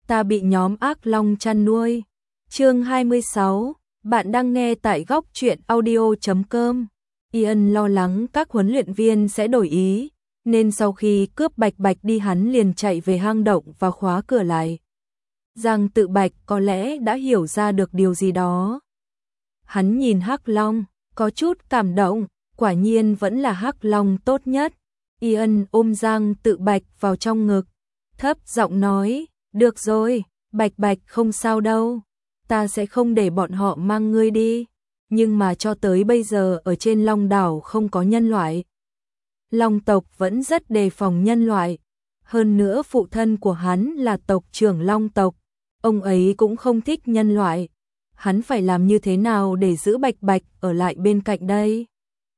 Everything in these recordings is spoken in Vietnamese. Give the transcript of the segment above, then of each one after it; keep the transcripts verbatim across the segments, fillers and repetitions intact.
ta bị nhóm ác long chăn nuôi. Chương hai mươi sáu, bạn đang nghe tại góc truyện audio chấm com. Ian lo lắng các huấn luyện viên sẽ đổi ý, nên sau khi cướp Bạch Bạch đi hắn liền chạy về hang động và khóa cửa lại. Giang Tự Bạch có lẽ đã hiểu ra được điều gì đó. Hắn nhìn Hắc Long, có chút cảm động, quả nhiên vẫn là Hắc Long tốt nhất. Ian ôm Giang Tự Bạch vào trong ngực, thấp giọng nói, được rồi, Bạch Bạch không sao đâu, ta sẽ không để bọn họ mang ngươi đi. Nhưng mà cho tới bây giờ ở trên Long đảo không có nhân loại. Long tộc vẫn rất đề phòng nhân loại. Hơn nữa phụ thân của hắn là tộc trưởng Long tộc. Ông ấy cũng không thích nhân loại. Hắn phải làm như thế nào để giữ Bạch Bạch ở lại bên cạnh đây?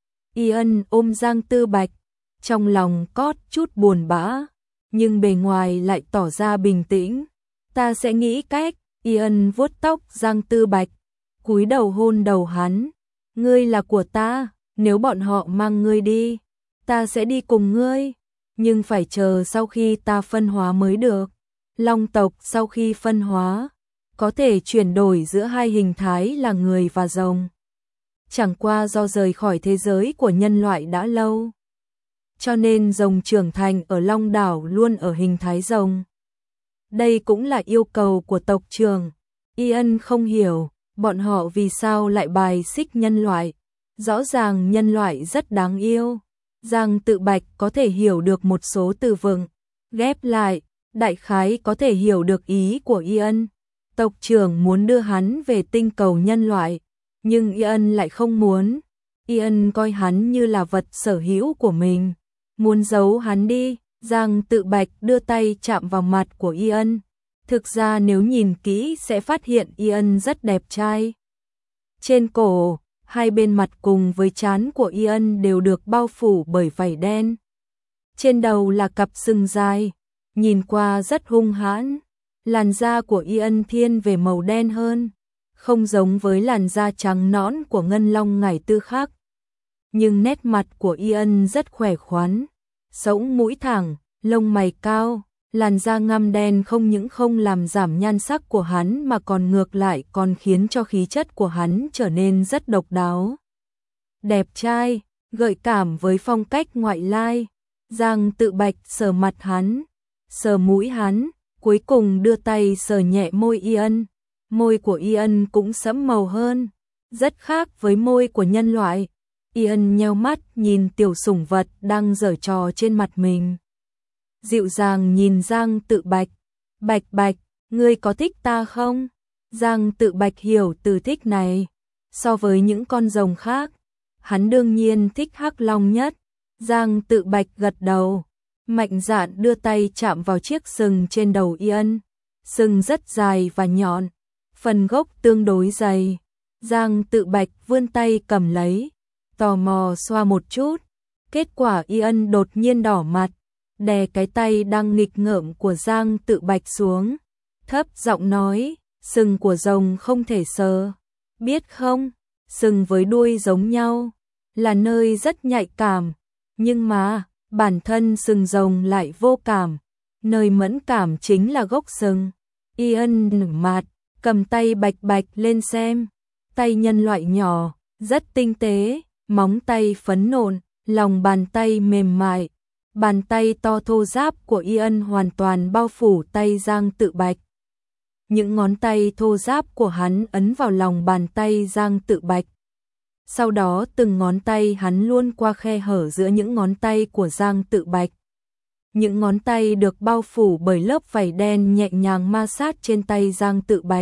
Ian ôm Giang Tư Bạch, trong lòng cót chút buồn bã, nhưng bề ngoài lại tỏ ra bình tĩnh. Ta sẽ nghĩ cách. Ian vuốt tóc Giang Tư Bạch, cúi đầu hôn đầu hắn. Ngươi là của ta, nếu bọn họ mang ngươi đi, ta sẽ đi cùng ngươi, nhưng phải chờ sau khi ta phân hóa mới được. Long tộc sau khi phân hóa, có thể chuyển đổi giữa hai hình thái là người và rồng. Chẳng qua do rời khỏi thế giới của nhân loại đã lâu, cho nên rồng trưởng thành ở Long đảo luôn ở hình thái rồng. Đây cũng là yêu cầu của tộc trưởng. Ian không hiểu bọn họ vì sao lại bài xích nhân loại. Rõ ràng nhân loại rất đáng yêu. Giang Tự Bạch có thể hiểu được một số từ vựng, ghép lại, đại khái có thể hiểu được ý của Ian. Tộc trưởng muốn đưa hắn về tinh cầu nhân loại, nhưng Ian lại không muốn. Ian coi hắn như là vật sở hữu của mình, muốn giấu hắn đi. Giang Tự Bạch đưa tay chạm vào mặt của Ian. Thực ra nếu nhìn kỹ sẽ phát hiện Ian rất đẹp trai. Trên cổ, hai bên mặt cùng với trán của Ian đều được bao phủ bởi vảy đen. Trên đầu là cặp sừng dài, nhìn qua rất hung hãn. Làn da của Ian thiên về màu đen hơn, không giống với làn da trắng nõn của Ngân Long Ngải Tư khác. Nhưng nét mặt của Ian rất khỏe khoắn, sống mũi thẳng, lông mày cao, làn da ngăm đen không những không làm giảm nhan sắc của hắn mà còn ngược lại còn khiến cho khí chất của hắn trở nên rất độc đáo. Đẹp trai, gợi cảm với phong cách ngoại lai. Giang Tự Bạch sờ mặt hắn, sờ mũi hắn, cuối cùng đưa tay sờ nhẹ môi Ian. Môi của Ian cũng sẫm màu hơn, rất khác với môi của nhân loại. Ian nheo mắt nhìn tiểu sủng vật đang giở trò trên mặt mình. Dịu dàng nhìn Giang Tự Bạch. Bạch Bạch, ngươi có thích ta không? Giang Tự Bạch hiểu từ thích này. So với những con rồng khác, hắn đương nhiên thích Hắc Long nhất. Giang Tự Bạch gật đầu, mạnh dạn đưa tay chạm vào chiếc sừng trên đầu Ian. Sừng rất dài và nhọn, phần gốc tương đối dày. Giang Tự Bạch vươn tay cầm lấy, tò mò xoa một chút. Kết quả Ian đột nhiên đỏ mặt, đè cái tay đang nghịch ngợm của Giang Tự Bạch xuống, thấp giọng nói, sừng của rồng không thể sờ, biết không? Sừng với đuôi giống nhau, là nơi rất nhạy cảm, nhưng mà bản thân sừng rồng lại vô cảm, nơi mẫn cảm chính là gốc sừng. Ian nửng mặt, cầm tay Bạch Bạch lên xem, tay nhân loại nhỏ, rất tinh tế, móng tay phấn nộn, lòng bàn tay mềm mại. Bàn tay to thô ráp của Ian hoàn toàn bao phủ tay Giang Tự Bạch. Những ngón tay thô ráp của hắn ấn vào lòng bàn tay Giang Tự Bạch. Sau đó từng ngón tay hắn luôn qua khe hở giữa những ngón tay của Giang Tự Bạch. Những ngón tay được bao phủ bởi lớp vảy đen nhẹ nhàng ma sát trên tay Giang Tự Bạch.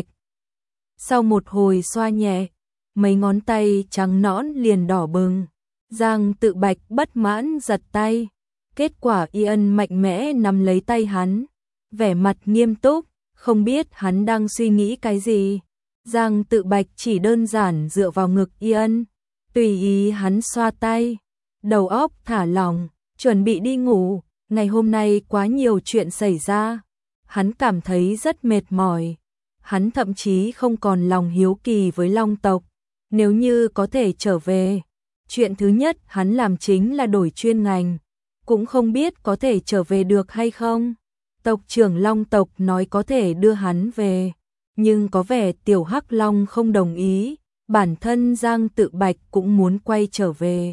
Sau một hồi xoa nhẹ, mấy ngón tay trắng nõn liền đỏ bừng. Giang Tự Bạch bất mãn giật tay. Kết quả Ian mạnh mẽ nắm lấy tay hắn, vẻ mặt nghiêm túc, không biết hắn đang suy nghĩ cái gì. Giang Tự Bạch chỉ đơn giản dựa vào ngực Ian, tùy ý hắn xoa tay, đầu óc thả lỏng, chuẩn bị đi ngủ. Ngày hôm nay quá nhiều chuyện xảy ra, hắn cảm thấy rất mệt mỏi. Hắn thậm chí không còn lòng hiếu kỳ với Long tộc. Nếu như có thể trở về, chuyện thứ nhất hắn làm chính là đổi chuyên ngành. Cũng không biết có thể trở về được hay không. Tộc trưởng Long tộc nói có thể đưa hắn về, nhưng có vẻ Tiểu Hắc Long không đồng ý, bản thân Giang Tự Bạch cũng muốn quay trở về.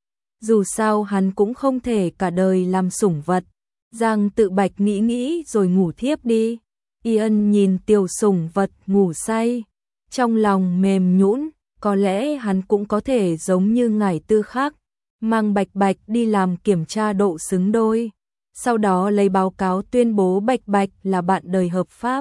Dù sao hắn cũng không thể cả đời làm sủng vật. Giang Tự Bạch nghĩ nghĩ rồi ngủ thiếp đi. Ian nhìn tiểu sủng vật ngủ say, trong lòng mềm nhũn, có lẽ hắn cũng có thể giống như ngải tư khác, mang Bạch Bạch đi làm kiểm tra độ xứng đôi, sau đó lấy báo cáo tuyên bố Bạch Bạch là bạn đời hợp pháp.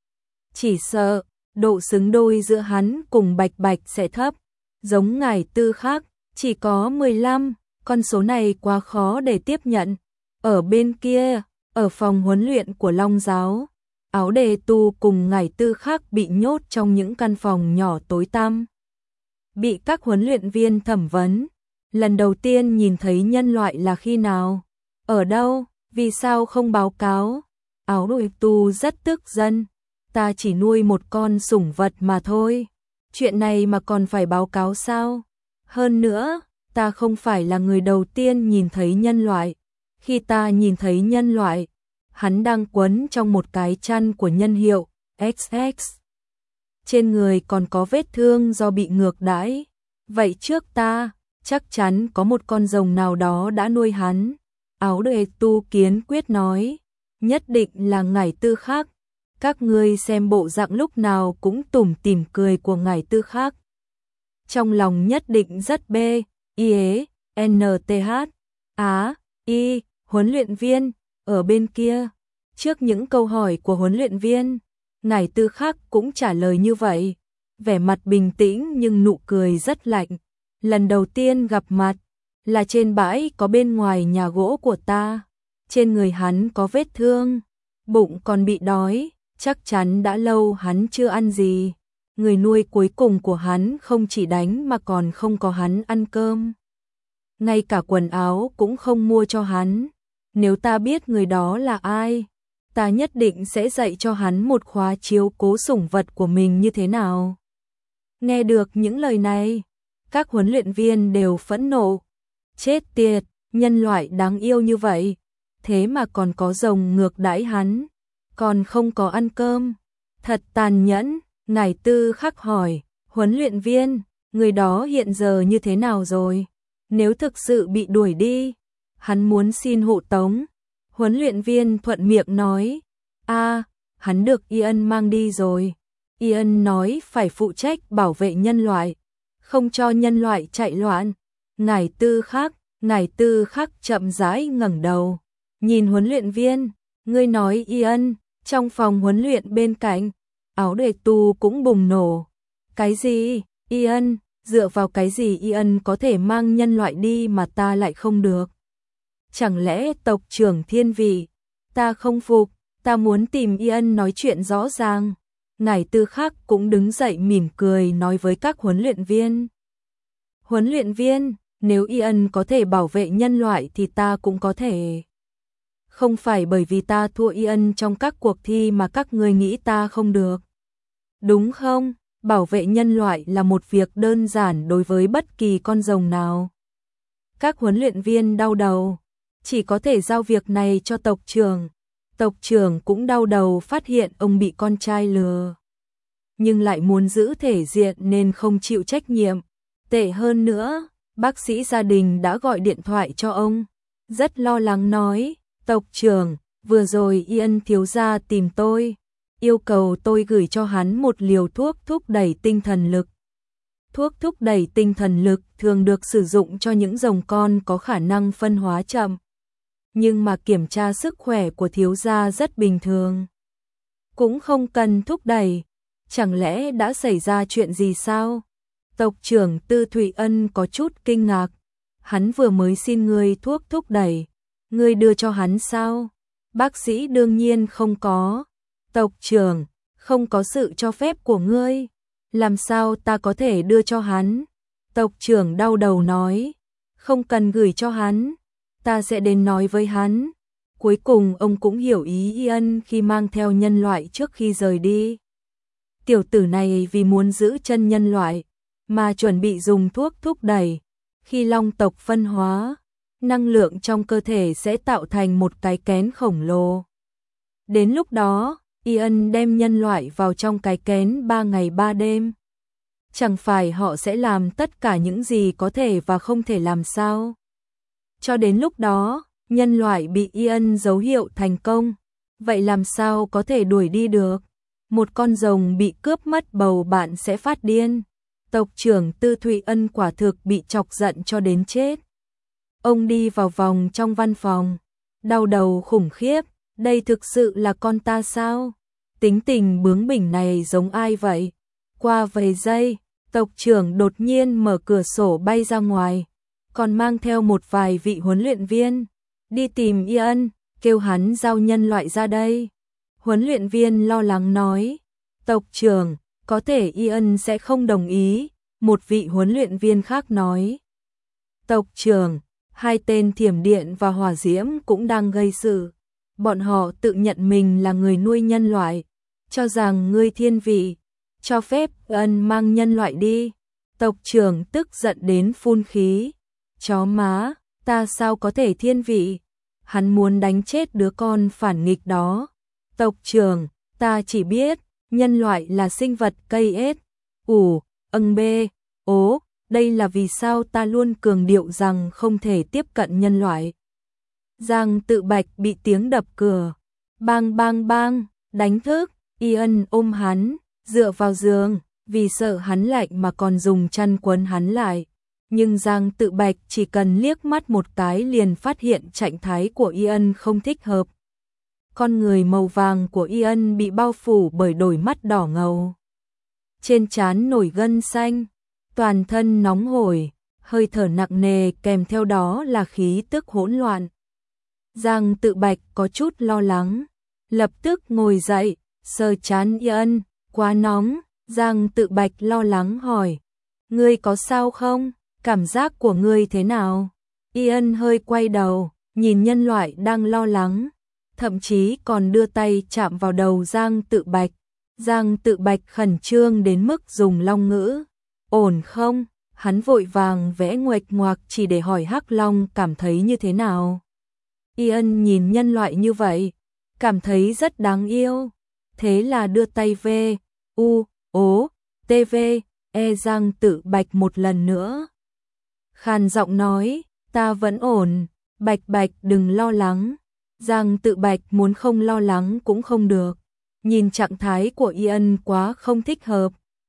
Chỉ sợ, độ xứng đôi giữa hắn cùng Bạch Bạch sẽ thấp, giống ngải tư khác, chỉ có mười lăm, con số này quá khó để tiếp nhận. Ở bên kia, ở phòng huấn luyện của Long giáo, Áo Đề Tu cùng ngải tư khác bị nhốt trong những căn phòng nhỏ tối tăm. Bị các huấn luyện viên thẩm vấn, lần đầu tiên nhìn thấy nhân loại là khi nào? Ở đâu? Vì sao không báo cáo? Áo Đề Tu rất tức giận. Ta chỉ nuôi một con sủng vật mà thôi. Chuyện này mà còn phải báo cáo sao? Hơn nữa, ta không phải là người đầu tiên nhìn thấy nhân loại. Khi ta nhìn thấy nhân loại, hắn đang quấn trong một cái chăn của nhân hiệu ích ích. Trên người còn có vết thương do bị ngược đãi. Vậy trước ta, chắc chắn có một con rồng nào đó đã nuôi hắn. Áo Đề Tu kiên quyết nói, nhất định là ngải tư khác. Các ngươi xem bộ dạng lúc nào cũng tủm tỉm cười của ngải tư khác. Trong lòng nhất định rất bê, y n t h á, y, huấn luyện viên, ở bên kia. Trước những câu hỏi của huấn luyện viên, ngải tư khác cũng trả lời như vậy. Vẻ mặt bình tĩnh nhưng nụ cười rất lạnh. Lần đầu tiên gặp mặt, là trên bãi có bên ngoài nhà gỗ của ta. Trên người hắn có vết thương, bụng còn bị đói, chắc chắn đã lâu hắn chưa ăn gì. Người nuôi cuối cùng của hắn không chỉ đánh mà còn không có hắn ăn cơm. Ngay cả quần áo cũng không mua cho hắn. Nếu ta biết người đó là ai, ta nhất định sẽ dạy cho hắn một khóa chiếu cố sủng vật của mình như thế nào. Nghe được những lời này, các huấn luyện viên đều phẫn nộ. Chết tiệt, nhân loại đáng yêu như vậy, thế mà còn có rồng ngược đãi hắn, còn không có ăn cơm. Thật tàn nhẫn. Ngải tư khắc hỏi, huấn luyện viên, người đó hiện giờ như thế nào rồi? Nếu thực sự bị đuổi đi, hắn muốn xin hộ tống. Huấn luyện viên thuận miệng nói, a, hắn được Ian mang đi rồi. Ian nói phải phụ trách bảo vệ nhân loại, không cho nhân loại chạy loạn. Ngải tư khắc, ngải tư khắc chậm rãi ngẩng đầu, nhìn huấn luyện viên, ngươi nói Ian, trong phòng huấn luyện bên cạnh. Áo Đề Tu cũng bùng nổ. Cái gì? Ian, dựa vào cái gì Ian có thể mang nhân loại đi mà ta lại không được? Chẳng lẽ tộc trưởng thiên vị? Ta không phục, ta muốn tìm Ian nói chuyện rõ ràng. Ngải tư khác cũng đứng dậy mỉm cười nói với các huấn luyện viên. Huấn luyện viên, nếu Ian có thể bảo vệ nhân loại thì ta cũng có thể. Không phải bởi vì ta thua Ian trong các cuộc thi mà các người nghĩ ta không được. Đúng không? Bảo vệ nhân loại là một việc đơn giản đối với bất kỳ con rồng nào. Các huấn luyện viên đau đầu, chỉ có thể giao việc này cho tộc trưởng. Tộc trưởng cũng đau đầu phát hiện ông bị con trai lừa. Nhưng lại muốn giữ thể diện nên không chịu trách nhiệm. Tệ hơn nữa, bác sĩ gia đình đã gọi điện thoại cho ông. Rất lo lắng nói, tộc trưởng, vừa rồi Ian thiếu gia tìm tôi, yêu cầu tôi gửi cho hắn một liều thuốc thúc đẩy tinh thần lực. Thuốc thúc đẩy tinh thần lực thường được sử dụng cho những rồng con có khả năng phân hóa chậm. Nhưng mà kiểm tra sức khỏe của thiếu gia rất bình thường. Cũng không cần thúc đẩy. Chẳng lẽ đã xảy ra chuyện gì sao? Tộc trưởng Tư Thụy Ân có chút kinh ngạc. Hắn vừa mới xin ngươi thuốc thúc đẩy. Ngươi đưa cho hắn sao? Bác sĩ đương nhiên không có. Tộc trưởng, không có sự cho phép của ngươi. Làm sao ta có thể đưa cho hắn? Tộc trưởng đau đầu nói. Không cần gửi cho hắn. Ta sẽ đến nói với hắn. Cuối cùng ông cũng hiểu ý Ian khi mang theo nhân loại trước khi rời đi. Tiểu tử này vì muốn giữ chân nhân loại, mà chuẩn bị dùng thuốc thúc đẩy. Khi long tộc phân hóa, năng lượng trong cơ thể sẽ tạo thành một cái kén khổng lồ. Đến lúc đó, Ian đem nhân loại vào trong cái kén ba ngày ba đêm. Chẳng phải họ sẽ làm tất cả những gì có thể và không thể làm sao? Cho đến lúc đó, nhân loại bị Ian dấu hiệu thành công. Vậy làm sao có thể đuổi đi được? Một con rồng bị cướp mất bầu bạn sẽ phát điên. Tộc trưởng Tư Thụy Ân quả thực bị chọc giận cho đến chết. Ông đi vào vòng trong văn phòng, đau đầu khủng khiếp, đây thực sự là con ta sao? Tính tình bướng bỉnh này giống ai vậy? Qua vài giây, tộc trưởng đột nhiên mở cửa sổ bay ra ngoài, còn mang theo một vài vị huấn luyện viên. Đi tìm Ian, kêu hắn giao nhân loại ra đây. Huấn luyện viên lo lắng nói, tộc trưởng, có thể Ian sẽ không đồng ý. Một vị huấn luyện viên khác nói, tộc trưởng, hai tên thiểm điện và hỏa diễm cũng đang gây sự. Bọn họ tự nhận mình là người nuôi nhân loại, cho rằng ngươi thiên vị, cho phép Ian mang nhân loại đi. Tộc trưởng tức giận đến phun khí. Chó má, ta sao có thể thiên vị? Hắn muốn đánh chết đứa con phản nghịch đó. Tộc trưởng, ta chỉ biết, nhân loại là sinh vật cây ết. Ủ, âng bê, ố, đây là vì sao ta luôn cường điệu rằng không thể tiếp cận nhân loại. Giang Tự Bạch bị tiếng đập cửa. Bang bang bang, đánh thức, Ian ôm hắn, dựa vào giường, vì sợ hắn lạnh mà còn dùng chăn quấn hắn lại. Nhưng Giang Tự Bạch chỉ cần liếc mắt một cái liền phát hiện trạng thái của Ian không thích hợp. Con người màu vàng của Ian bị bao phủ bởi đôi mắt đỏ ngầu. Trên trán nổi gân xanh, toàn thân nóng hổi, hơi thở nặng nề kèm theo đó là khí tức hỗn loạn. Giang Tự Bạch có chút lo lắng, lập tức ngồi dậy, sờ trán Ian, quá nóng. Giang Tự Bạch lo lắng hỏi, ngươi có sao không? Cảm giác của ngươi thế nào? Ian hơi quay đầu, nhìn nhân loại đang lo lắng, thậm chí còn đưa tay chạm vào đầu Giang Tự Bạch. Giang Tự Bạch khẩn trương đến mức dùng long ngữ. Ổn không? Hắn vội vàng vẽ nguệch ngoạc chỉ để hỏi Hắc Long cảm thấy như thế nào. Ian nhìn nhân loại như vậy, cảm thấy rất đáng yêu. Thế là đưa tay về, u, ố, tv, e Giang Tự Bạch một lần nữa. Khàn giọng nói, ta vẫn ổn, Bạch Bạch đừng lo lắng. Giang Tự Bạch muốn không lo lắng cũng không được. Nhìn trạng thái của Ian quá không thích hợp.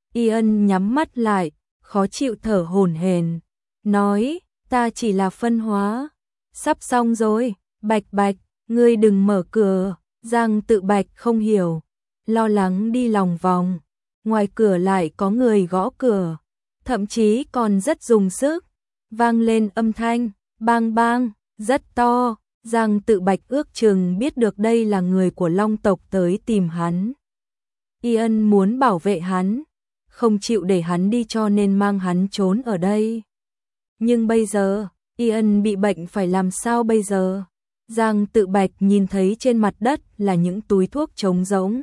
Ian nhắm mắt lại, khó chịu thở hổn hển, nói, ta chỉ là phân hóa. Sắp xong rồi, Bạch Bạch, ngươi đừng mở cửa. Giang Tự Bạch không hiểu, lo lắng đi lòng vòng. Ngoài cửa lại có người gõ cửa, thậm chí còn rất dùng sức. Vang lên âm thanh, bang bang, rất to. Giang Tự Bạch ước chừng biết được đây là người của Long tộc tới tìm hắn. Ian muốn bảo vệ hắn, không chịu để hắn đi cho nên mang hắn trốn ở đây. Nhưng bây giờ, Ian bị bệnh phải làm sao bây giờ? Giang Tự Bạch nhìn thấy trên mặt đất là những túi thuốc trống rỗng.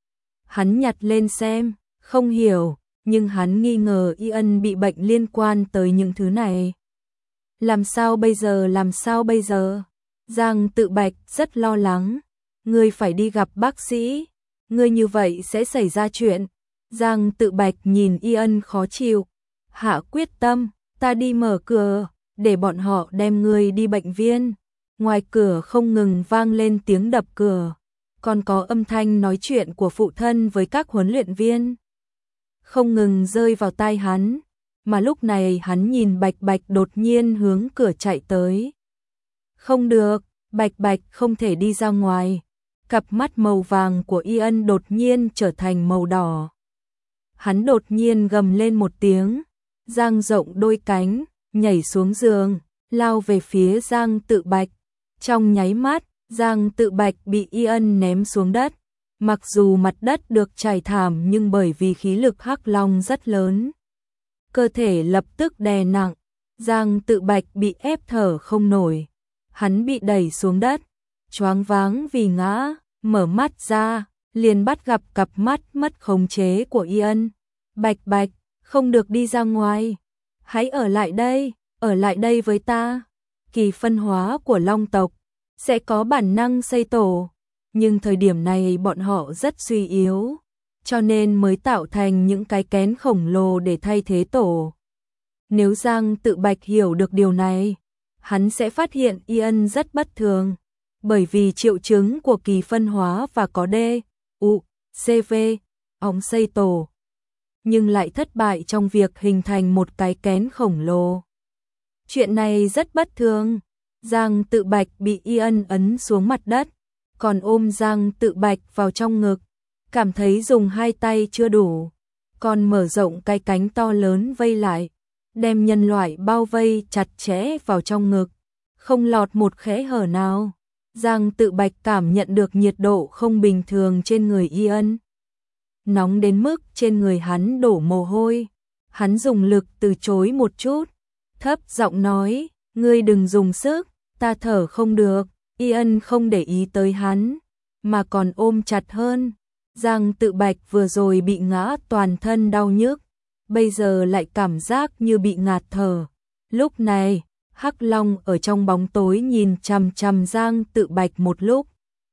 Hắn nhặt lên xem, không hiểu, nhưng hắn nghi ngờ Ian bị bệnh liên quan tới những thứ này. Làm sao bây giờ, làm sao bây giờ? Giang Tự Bạch rất lo lắng. Ngươi phải đi gặp bác sĩ, ngươi như vậy sẽ xảy ra chuyện. Giang Tự Bạch nhìn Ian khó chịu, hạ quyết tâm, ta đi mở cửa, để bọn họ đem ngươi đi bệnh viện. Ngoài cửa không ngừng vang lên tiếng đập cửa, còn có âm thanh nói chuyện của phụ thân với các huấn luyện viên. Không ngừng rơi vào tai hắn, mà lúc này hắn nhìn Bạch Bạch đột nhiên hướng cửa chạy tới. Không được, Bạch Bạch không thể đi ra ngoài. Cặp mắt màu vàng của Ian đột nhiên trở thành màu đỏ. Hắn đột nhiên gầm lên một tiếng, dang rộng đôi cánh, nhảy xuống giường, lao về phía Giang Tự Bạch. Trong nháy mắt, Giang Tự Bạch bị Ian ném xuống đất. Mặc dù mặt đất được trải thảm nhưng bởi vì khí lực Hắc Long rất lớn, cơ thể lập tức đè nặng. Giang Tự Bạch bị ép thở không nổi. Hắn bị đẩy xuống đất, choáng váng vì ngã, mở mắt ra, liền bắt gặp cặp mắt mất khống chế của Ian. Bạch Bạch, không được đi ra ngoài. Hãy ở lại đây, ở lại đây với ta. Kỳ phân hóa của Long tộc sẽ có bản năng xây tổ. nhưng thời điểm này bọn họ rất suy yếu, cho nên mới tạo thành những cái kén khổng lồ để thay thế tổ. Nếu Giang Tự Bạch hiểu được điều này, hắn sẽ phát hiện Ian rất bất thường, bởi vì triệu chứng của kỳ phân hóa và có D, U, C, V, ống xây tổ, nhưng lại thất bại trong việc hình thành một cái kén khổng lồ. Chuyện này rất bất thường. Giang Tự Bạch bị Ian ấn xuống mặt đất, còn ôm Giang Tự Bạch vào trong ngực, cảm thấy dùng hai tay chưa đủ, còn mở rộng cái cánh to lớn vây lại, đem nhân loại bao vây chặt chẽ vào trong ngực, không lọt một khẽ hở nào. Giang Tự Bạch cảm nhận được nhiệt độ không bình thường trên người Ian, nóng đến mức trên người hắn đổ mồ hôi. Hắn dùng lực từ chối một chút, thấp giọng nói, ngươi đừng dùng sức, ta thở không được. Ian không để ý tới hắn, mà còn ôm chặt hơn. Giang Tự Bạch vừa rồi bị ngã toàn thân đau nhức, bây giờ lại cảm giác như bị ngạt thở. Lúc này, Hắc Long ở trong bóng tối nhìn chằm chằm Giang Tự Bạch một lúc.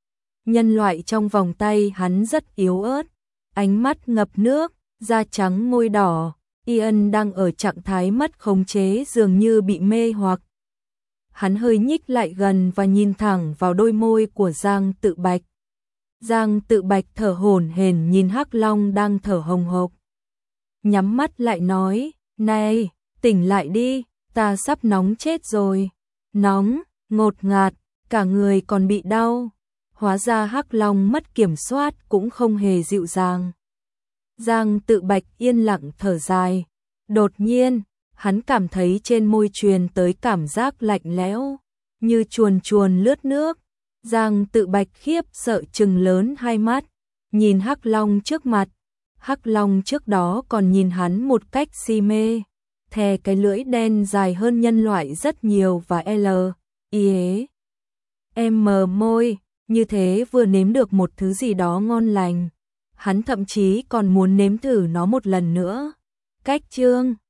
Nhân loại trong vòng tay hắn rất yếu ớt, ánh mắt ngập nước, da trắng môi đỏ. Ian đang ở trạng thái mất khống chế, dường như bị mê hoặc. Hắn hơi nhích lại gần và nhìn thẳng vào đôi môi của Giang Tự Bạch. Giang Tự Bạch thở hổn hển nhìn Hắc Long đang thở hồng hộc. Nhắm mắt lại nói, này, tỉnh lại đi, ta sắp nóng chết rồi. Nóng, ngột ngạt, cả người còn bị đau. Hóa ra Hắc Long mất kiểm soát cũng không hề dịu dàng. Giang Tự Bạch yên lặng thở dài. Đột nhiên, hắn cảm thấy trên môi truyền tới cảm giác lạnh lẽo, như chuồn chuồn lướt nước. Giang Tự Bạch khiếp sợ trừng lớn hai mắt, nhìn Hắc Long trước mặt. Hắc Long trước đó còn nhìn hắn một cách si mê, thè cái lưỡi đen dài hơn nhân loại rất nhiều và L, I, E, M môi, như thế vừa nếm được một thứ gì đó ngon lành. Hắn thậm chí còn muốn nếm thử nó một lần nữa. Cách chương